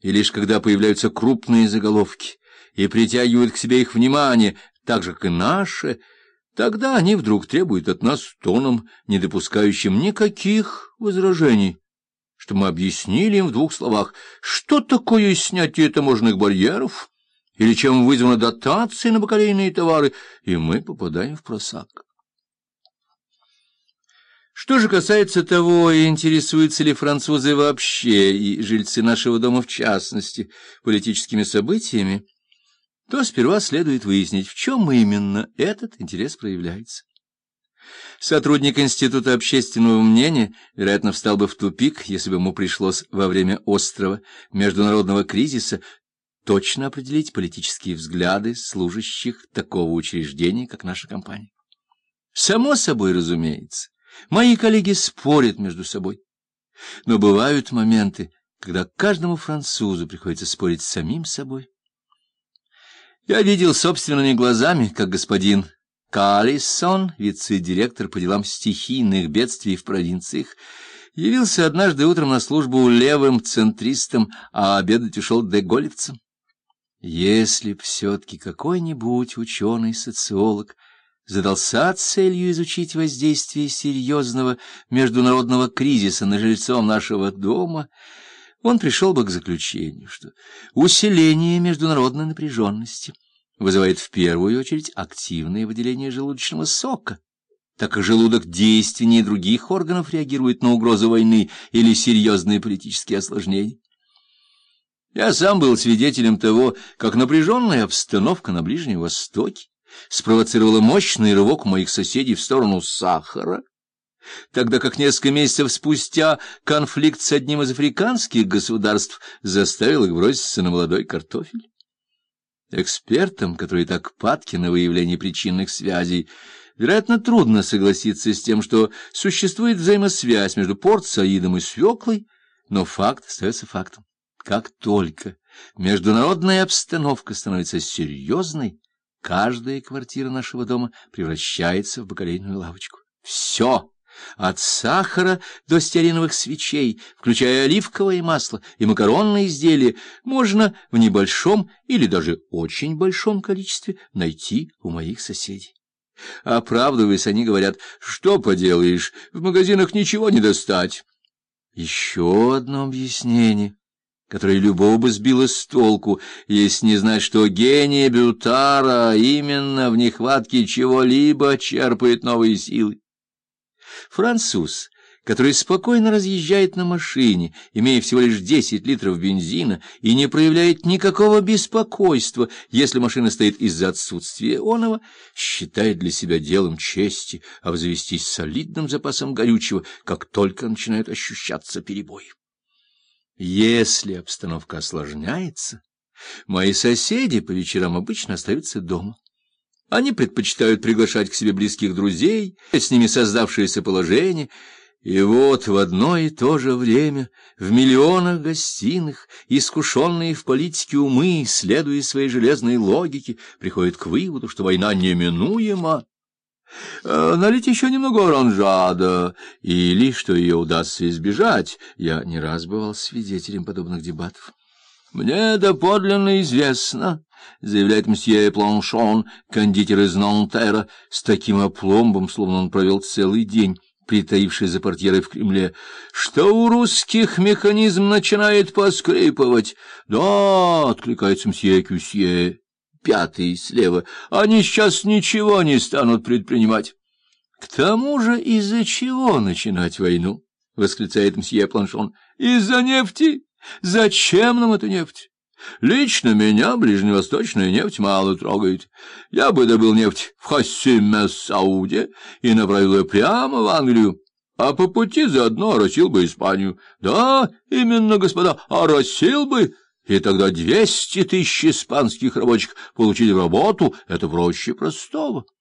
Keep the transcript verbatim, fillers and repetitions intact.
И лишь когда появляются крупные заголовки и притягивают к себе их внимание, так же, как и наше, тогда они вдруг требуют от нас тоном, не допускающим никаких возражений, что мы объяснили им в двух словах, что такое снятие таможенных барьеров или чем вызвана дотация на бакалейные товары, и мы попадаем в просак. Что же касается того, интересуются ли французы вообще, и жильцы нашего дома в частности, политическими событиями, то сперва следует выяснить, в чем именно этот интерес проявляется. Сотрудник Института общественного мнения, вероятно, встал бы в тупик, если бы ему пришлось во время острого международного кризиса точно определить политические взгляды служащих такого учреждения, как наша компания. Само собой, разумеется, мои коллеги спорят между собой, но бывают моменты, когда каждому французу приходится спорить с самим собой. Я видел собственными глазами, как господин Каллисон, вице-директор по делам стихийных бедствий в провинциях, явился однажды утром на службу левым центристом, а обедать ушел деголевцем. Если б все-таки какой-нибудь ученый-социолог задался целью изучить воздействие серьезного международного кризиса на жильцов нашего дома, он пришел бы к заключению, что усиление международной напряженности вызывает в первую очередь активное выделение желудочного сока, так как желудок действеннее других органов реагирует на угрозу войны или серьезные политические осложнения. Я сам был свидетелем того, как напряженная обстановка на Ближнем Востоке спровоцировала мощный рывок моих соседей в сторону сахара, тогда как несколько месяцев спустя конфликт с одним из африканских государств заставил их броситься на молодой картофель. Экспертам, которые так падки на выявление причинных связей, вероятно, трудно согласиться с тем, что существует взаимосвязь между Порт-Саидом и свеклой, но факт остается фактом. Как только международная обстановка становится серьезной, каждая квартира нашего дома превращается в бакалейную лавочку. Все, от сахара до стеариновых свечей, включая оливковое масло и макаронные изделия, можно в небольшом или даже очень большом количестве найти у моих соседей. Оправдываясь, они говорят: что поделаешь, в магазинах ничего не достать. Еще одно объяснение, которое любого бы сбило с толку, если не знать, что гений Бютара именно в нехватке чего-либо черпает новые силы. Француз, который спокойно разъезжает на машине, имея всего лишь десять литров бензина, и не проявляет никакого беспокойства, если машина стоит из-за отсутствия оного, считает для себя делом чести обзавестись солидным запасом горючего, как только начинают ощущаться перебои. Если обстановка осложняется, мои соседи по вечерам обычно остаются дома. Они предпочитают приглашать к себе близких друзей, с ними создавшееся положение, и вот в одно и то же время в миллионах гостиных искушенные в политике умы, следуя своей железной логике, приходят к выводу, что война неминуема. Налить еще немного оранжада, или, что ее удастся избежать. Я не раз бывал свидетелем подобных дебатов. «Мне доподлинно известно», — заявляет мсье Планшон, кондитер из Нантера, с таким опломбом, словно он провел целый день, притаившись за портьерой в Кремле, «что у русских механизм начинает поскрипывать». «Да», — откликается мсье Кюсье, пятый слева, «они сейчас ничего не станут предпринимать». «К тому же из-за чего начинать войну?» — восклицает мсье Планшон. «Из-за нефти? Зачем нам эта нефть? Лично меня ближневосточная нефть мало трогает. Я бы добыл нефть в Хассиме-Сауде и направил ее прямо в Англию, а по пути заодно оросил бы Испанию. Да, именно, господа, оросил бы, и тогда двести тысяч испанских рабочих получили работу. Это проще простого».